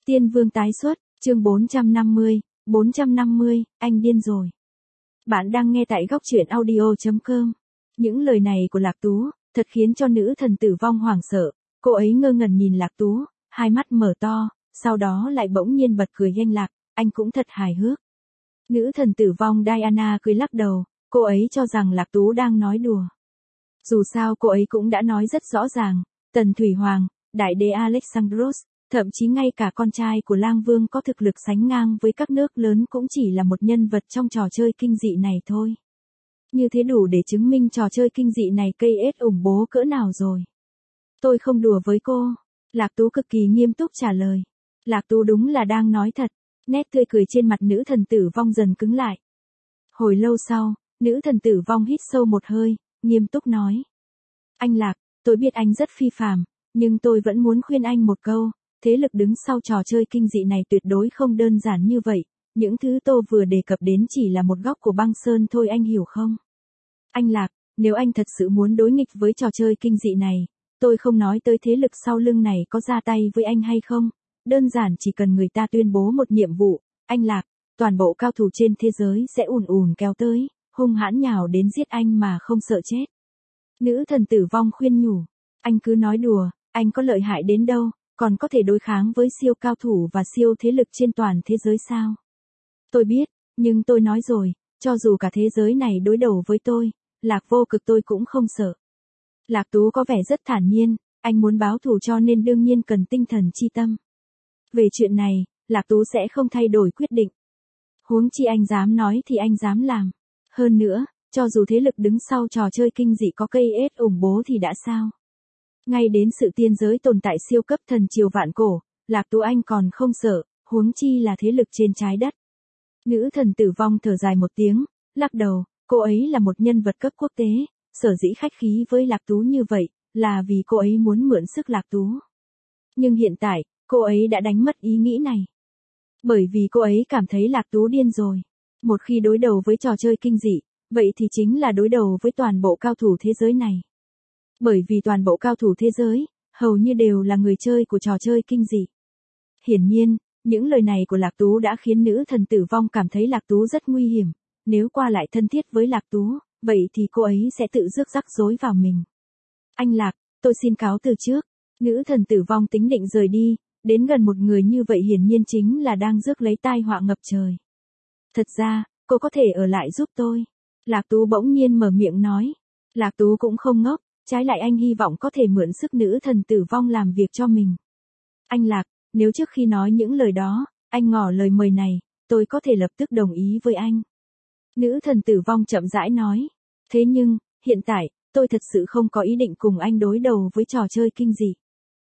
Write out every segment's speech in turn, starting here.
Tiên Vương tái xuất, chương 450, anh điên rồi. Bạn đang nghe tại góc truyện audio.com. Những lời này của Lạc Tú, thật khiến cho nữ thần tử vong hoảng sợ. Cô ấy ngơ ngẩn nhìn Lạc Tú, hai mắt mở to, sau đó lại bỗng nhiên bật cười nhanh lạc, anh cũng thật hài hước. Nữ thần tử vong Diana cười lắc đầu, cô ấy cho rằng Lạc Tú đang nói đùa. Dù sao cô ấy cũng đã nói rất rõ ràng, Tần Thủy Hoàng, đại đế Alexandros, thậm chí ngay cả con trai của Lang Vương có thực lực sánh ngang với các nước lớn cũng chỉ là một nhân vật trong trò chơi kinh dị này thôi. Như thế đủ để chứng minh trò chơi kinh dị này cây ết ủng bố cỡ nào rồi. Tôi không đùa với cô. Lạc Tú cực kỳ nghiêm túc trả lời. Lạc Tú đúng là đang nói thật. Nét tươi cười trên mặt nữ thần tử vong dần cứng lại. Hồi lâu sau, nữ thần tử vong hít sâu một hơi, nghiêm túc nói. Anh Lạc, tôi biết anh rất phi phàm, nhưng tôi vẫn muốn khuyên anh một câu. Thế lực đứng sau trò chơi kinh dị này tuyệt đối không đơn giản như vậy. Những thứ tôi vừa đề cập đến chỉ là một góc của băng sơn thôi, anh hiểu không? Anh Lạc, nếu anh thật sự muốn đối nghịch với trò chơi kinh dị này, tôi không nói tới thế lực sau lưng này có ra tay với anh hay không. Đơn giản chỉ cần người ta tuyên bố một nhiệm vụ, anh Lạc, toàn bộ cao thủ trên thế giới sẽ ùn ùn kéo tới, hung hãn nhào đến giết anh mà không sợ chết. Nữ thần tử vong khuyên nhủ, anh cứ nói đùa, anh có lợi hại đến đâu, còn có thể đối kháng với siêu cao thủ và siêu thế lực trên toàn thế giới sao? Tôi biết, nhưng tôi nói rồi, cho dù cả thế giới này đối đầu với tôi, Lạc Vô Cực tôi cũng không sợ. Lạc Tú có vẻ rất thản nhiên, anh muốn báo thù cho nên đương nhiên cần tinh thần chi tâm. Về chuyện này, Lạc Tú sẽ không thay đổi quyết định. Huống chi anh dám nói thì anh dám làm. Hơn nữa, cho dù thế lực đứng sau trò chơi kinh dị có cây ết ủng bố thì đã sao? Ngay đến sự tiên giới tồn tại siêu cấp thần triều vạn cổ, Lạc Tú anh còn không sợ, huống chi là thế lực trên trái đất. Nữ thần tử vong thở dài một tiếng, lắc đầu, cô ấy là một nhân vật cấp quốc tế, sở dĩ khách khí với Lạc Tú như vậy, là vì cô ấy muốn mượn sức Lạc Tú. Nhưng hiện tại, cô ấy đã đánh mất ý nghĩ này. Bởi vì cô ấy cảm thấy Lạc Tú điên rồi. Một khi đối đầu với trò chơi kinh dị, vậy thì chính là đối đầu với toàn bộ cao thủ thế giới này. Bởi vì toàn bộ cao thủ thế giới, hầu như đều là người chơi của trò chơi kinh dị. Hiển nhiên, những lời này của Lạc Tú đã khiến nữ thần tử vong cảm thấy Lạc Tú rất nguy hiểm. Nếu qua lại thân thiết với Lạc Tú, vậy thì cô ấy sẽ tự rước rắc rối vào mình. Anh Lạc, tôi xin cáo từ trước. Nữ thần tử vong tính định rời đi, đến gần một người như vậy hiển nhiên chính là đang rước lấy tai họa ngập trời. Thật ra, cô có thể ở lại giúp tôi. Lạc Tú bỗng nhiên mở miệng nói. Lạc Tú cũng không ngốc, trái lại anh hy vọng có thể mượn sức nữ thần tử vong làm việc cho mình. Anh Lạc, nếu trước khi nói những lời đó, anh ngỏ lời mời này, tôi có thể lập tức đồng ý với anh. Nữ thần tử vong chậm rãi nói. Thế nhưng, hiện tại, tôi thật sự không có ý định cùng anh đối đầu với trò chơi kinh dị.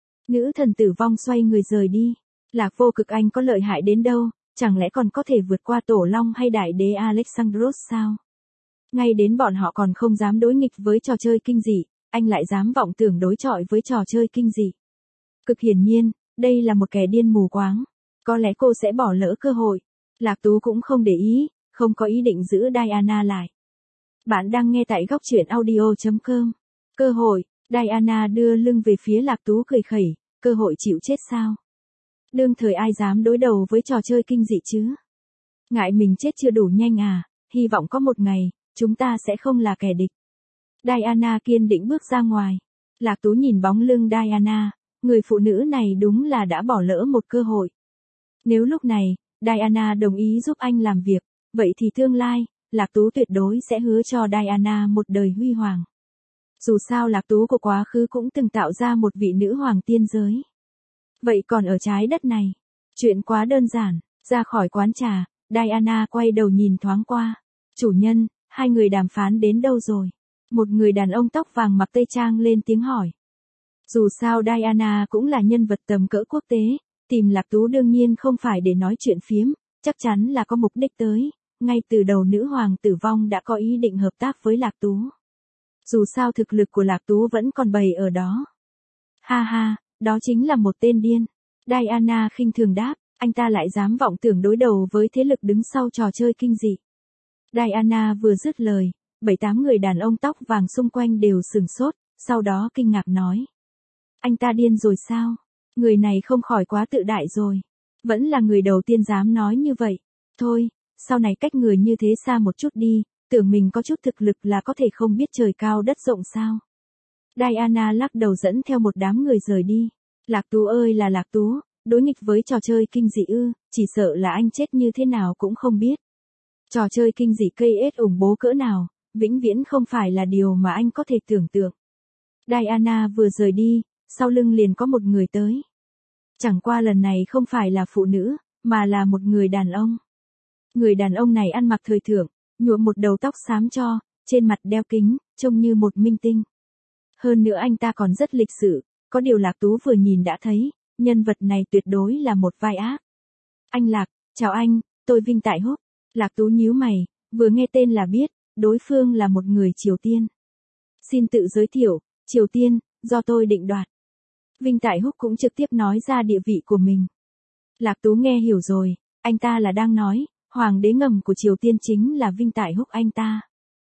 Nữ thần tử vong xoay người rời đi. Lạc Vô Cực anh có lợi hại đến đâu, chẳng lẽ còn có thể vượt qua Tổ Long hay đại đế Alexandros sao? Ngay đến bọn họ còn không dám đối nghịch với trò chơi kinh dị, anh lại dám vọng tưởng đối chọi với trò chơi kinh dị. Cực hiển nhiên, đây là một kẻ điên mù quáng. Có lẽ cô sẽ bỏ lỡ cơ hội. Lạc Tú cũng không để ý, không có ý định giữ Diana lại. Bạn đang nghe tại góc truyện audio.com. Cơ hội, Diana đưa lưng về phía Lạc Tú cười khẩy, cơ hội chịu chết sao? Đương thời ai dám đối đầu với trò chơi kinh dị chứ? Ngại mình chết chưa đủ nhanh à, hy vọng có một ngày, chúng ta sẽ không là kẻ địch. Diana kiên định bước ra ngoài. Lạc Tú nhìn bóng lưng Diana, người phụ nữ này đúng là đã bỏ lỡ một cơ hội. Nếu lúc này, Diana đồng ý giúp anh làm việc, vậy thì tương lai, Lạc Tú tuyệt đối sẽ hứa cho Diana một đời huy hoàng. Dù sao Lạc Tú của quá khứ cũng từng tạo ra một vị nữ hoàng tiên giới. Vậy còn ở trái đất này, chuyện quá đơn giản. Ra khỏi quán trà, Diana quay đầu nhìn thoáng qua. Chủ nhân, hai người đàm phán đến đâu rồi? Một người đàn ông tóc vàng mặc tây trang lên tiếng hỏi. Dù sao Diana cũng là nhân vật tầm cỡ quốc tế, tìm Lạc Tú đương nhiên không phải để nói chuyện phiếm, chắc chắn là có mục đích tới. Ngay từ đầu nữ hoàng tử vong đã có ý định hợp tác với Lạc Tú. Dù sao thực lực của Lạc Tú vẫn còn bày ở đó. Ha ha, đó chính là một tên điên. Diana khinh thường đáp, anh ta lại dám vọng tưởng đối đầu với thế lực đứng sau trò chơi kinh dị. Diana vừa dứt lời, 7-8 người đàn ông tóc vàng xung quanh đều sửng sốt, sau đó kinh ngạc nói. Anh ta điên rồi sao? Người này không khỏi quá tự đại rồi. Vẫn là người đầu tiên dám nói như vậy. Thôi, sau này cách người như thế xa một chút đi, tưởng mình có chút thực lực là có thể không biết trời cao đất rộng sao. Diana lắc đầu dẫn theo một đám người rời đi. Lạc Tú ơi là Lạc Tú, đối nghịch với trò chơi kinh dị ư, chỉ sợ là anh chết như thế nào cũng không biết. Trò chơi kinh dị cây ết ủng bố cỡ nào, vĩnh viễn không phải là điều mà anh có thể tưởng tượng. Diana vừa rời đi, sau lưng liền có một người tới. Chẳng qua lần này không phải là phụ nữ, mà là một người đàn ông. Người đàn ông này ăn mặc thời thượng, nhuộm một đầu tóc xám cho, trên mặt đeo kính, trông như một minh tinh. Hơn nữa anh ta còn rất lịch sự, có điều Lạc Tú vừa nhìn đã thấy, nhân vật này tuyệt đối là một vai ác. Anh Lạc, chào anh, tôi Vinh Tại Húc. Lạc Tú nhíu mày, vừa nghe tên là biết, đối phương là một người Triều Tiên. Xin tự giới thiệu, Triều Tiên, do tôi định đoạt. Vinh Tại Húc cũng trực tiếp nói ra địa vị của mình. Lạc Tú nghe hiểu rồi, anh ta là đang nói, hoàng đế ngầm của Triều Tiên chính là Vinh Tại Húc anh ta.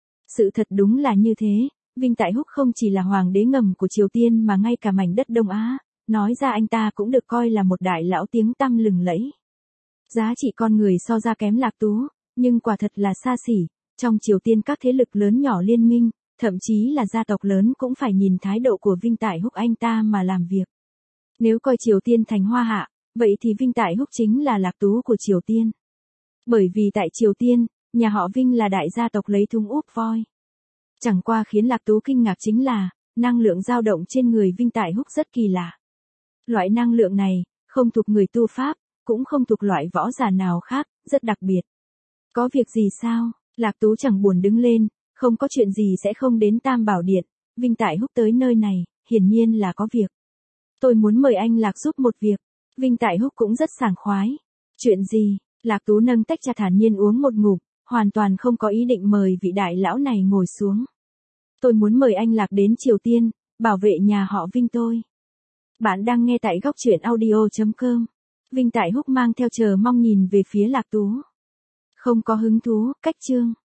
Sự thật đúng là như thế, Vinh Tại Húc không chỉ là hoàng đế ngầm của Triều Tiên mà ngay cả mảnh đất Đông Á, nói ra anh ta cũng được coi là một đại lão tiếng tăm lừng lẫy. Giá trị con người so ra kém Lạc Tú, nhưng quả thật là xa xỉ, trong Triều Tiên các thế lực lớn nhỏ liên minh, thậm chí là gia tộc lớn cũng phải nhìn thái độ của Vinh Tại Húc anh ta mà làm việc. Nếu coi Triều Tiên thành hoa hạ, vậy thì Vinh Tại Húc chính là Lạc Tú của Triều Tiên. Bởi vì tại Triều Tiên, nhà họ Vinh là đại gia tộc lấy thung úp voi. Chẳng qua khiến Lạc Tú kinh ngạc chính là, năng lượng dao động trên người Vinh Tại Húc rất kỳ lạ. Loại năng lượng này, không thuộc người tu pháp, cũng không thuộc loại võ giả nào khác, rất đặc biệt. Có việc gì sao? Lạc Tú chẳng buồn đứng lên, không có chuyện gì sẽ không đến Tam Bảo Điện, Vinh Tại Húc tới nơi này, hiển nhiên là có việc. Tôi muốn mời anh Lạc giúp một việc. Vinh Tại Húc cũng rất sảng khoái. Chuyện gì? Lạc Tú nâng tách trà thản nhiên uống một ngụm, hoàn toàn không có ý định mời vị đại lão này ngồi xuống. Tôi muốn mời anh Lạc đến Triều Tiên, bảo vệ nhà họ Vinh tôi. Bạn đang nghe tại góc truyện audio.com. Vinh Tại Húc mang theo chờ mong nhìn về phía Lạc Tú. Không có hứng thú, cách chương.